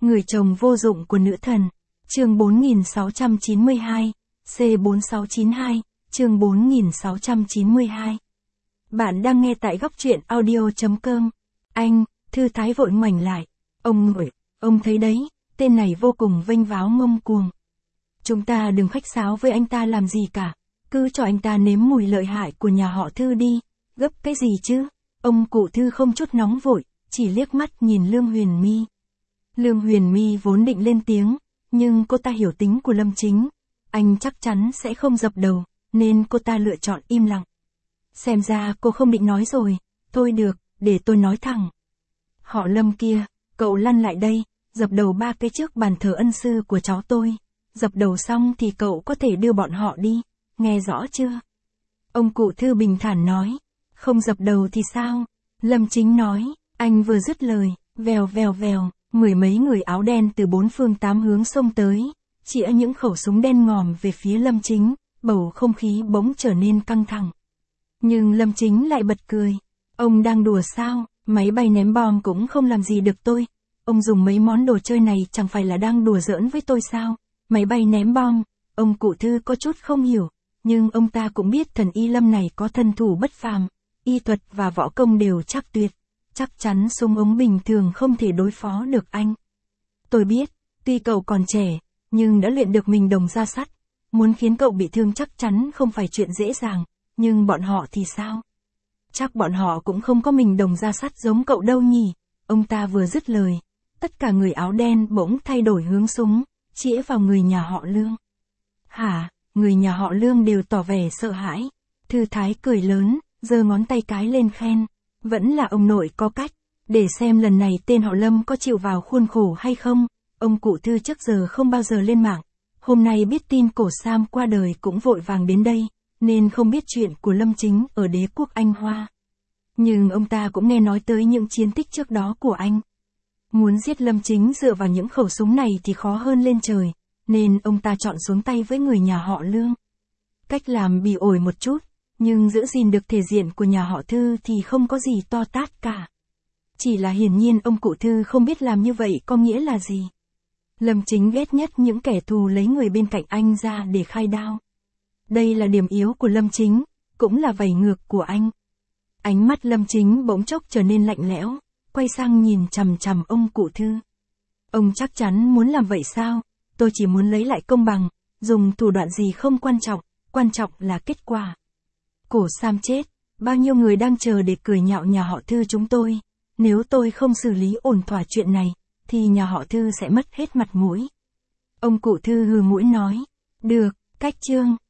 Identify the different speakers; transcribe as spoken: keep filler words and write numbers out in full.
Speaker 1: Người chồng vô dụng của nữ thần. Chương bốn nghìn sáu trăm chín mươi hai, C bốn sáu chín hai, chương bốn nghìn sáu trăm chín mươi hai. Bạn đang nghe tại góc truyện audio chấm com. Anh, thư thái vội ngoảnh lại. Ông nội, ông thấy đấy, tên này vô cùng vênh váo ngông cuồng. Chúng ta đừng khách sáo với anh ta làm gì cả. Cứ cho anh ta nếm mùi lợi hại của nhà họ Thư đi. Gấp cái gì chứ? Ông cụ Thư không chút nóng vội, chỉ liếc mắt nhìn Lương Huyền My. Lương Huyền My vốn định lên tiếng, nhưng cô ta hiểu tính của Lâm Chính. Anh chắc chắn sẽ không dập đầu, nên cô ta lựa chọn im lặng. Xem ra cô không định nói rồi. Thôi được, để tôi nói thẳng. Họ Lâm kia, cậu lăn lại đây, dập đầu ba cái trước bàn thờ ân sư của cháu tôi. Dập đầu xong thì cậu có thể đưa bọn họ đi, nghe rõ chưa? Ông cụ Thư bình thản nói. Không dập đầu thì sao? Lâm Chính nói. Anh vừa dứt lời, vèo vèo vèo, mười mấy người áo đen từ bốn phương tám hướng xông tới, chĩa những khẩu súng đen ngòm về phía Lâm Chính, bầu không khí bỗng trở nên căng thẳng. Nhưng Lâm Chính lại bật cười. Ông đang đùa sao? Máy bay ném bom cũng không làm gì được tôi. Ông dùng mấy món đồ chơi này chẳng phải là đang đùa giỡn với tôi sao? Máy bay ném bom. Ông cụ Thư có chút không hiểu, nhưng ông ta cũng biết thần y Lâm này có thân thủ bất phàm, y thuật và võ công đều chắc tuyệt. Chắc chắn súng ống bình thường không thể đối phó được anh. Tôi biết, tuy cậu còn trẻ, nhưng đã luyện được mình đồng ra sắt. Muốn khiến cậu bị thương chắc chắn không phải chuyện dễ dàng, nhưng bọn họ thì sao? Chắc bọn họ cũng không có mình đồng ra sắt giống cậu đâu nhỉ? Ông ta vừa dứt lời, tất cả người áo đen bỗng thay đổi hướng súng, chĩa vào người nhà họ Lương. Hả? Người nhà họ Lương đều tỏ vẻ sợ hãi. Thư thái cười lớn, giơ ngón tay cái lên khen. Vẫn là ông nội có cách, để xem lần này tên họ Lâm có chịu vào khuôn khổ hay không. Ông cụ Thư trước giờ không bao giờ lên mạng, hôm nay biết tin Cổ Sam qua đời cũng vội vàng đến đây, nên không biết chuyện của Lâm Chính ở đế quốc Anh Hoa. Nhưng ông ta cũng nghe nói tới những chiến tích trước đó của anh. Muốn giết Lâm Chính dựa vào những khẩu súng này thì khó hơn lên trời, nên ông ta chọn xuống tay với người nhà họ Lương. Cách làm bị ổi một chút, nhưng giữ gìn được thể diện của nhà họ Thư thì không có gì to tát cả. Chỉ là hiển nhiên ông cụ Thư không biết làm như vậy có nghĩa là gì. Lâm Chính ghét nhất những kẻ thù lấy người bên cạnh anh ra để khai đao. Đây là điểm yếu của Lâm Chính, cũng là vảy ngược của anh. Ánh mắt Lâm Chính bỗng chốc trở nên lạnh lẽo, quay sang nhìn chằm chằm ông cụ Thư. Ông chắc chắn muốn làm vậy sao? Tôi chỉ muốn lấy lại công bằng, dùng thủ đoạn gì không quan trọng, quan trọng là kết quả. Cổ Sam chết, bao nhiêu người đang chờ để cười nhạo nhà họ Thư chúng tôi. Nếu tôi không xử lý ổn thỏa chuyện này, thì nhà họ Thư sẽ mất hết mặt mũi. Ông cụ Thư hừ mũi nói. Được, cách chương.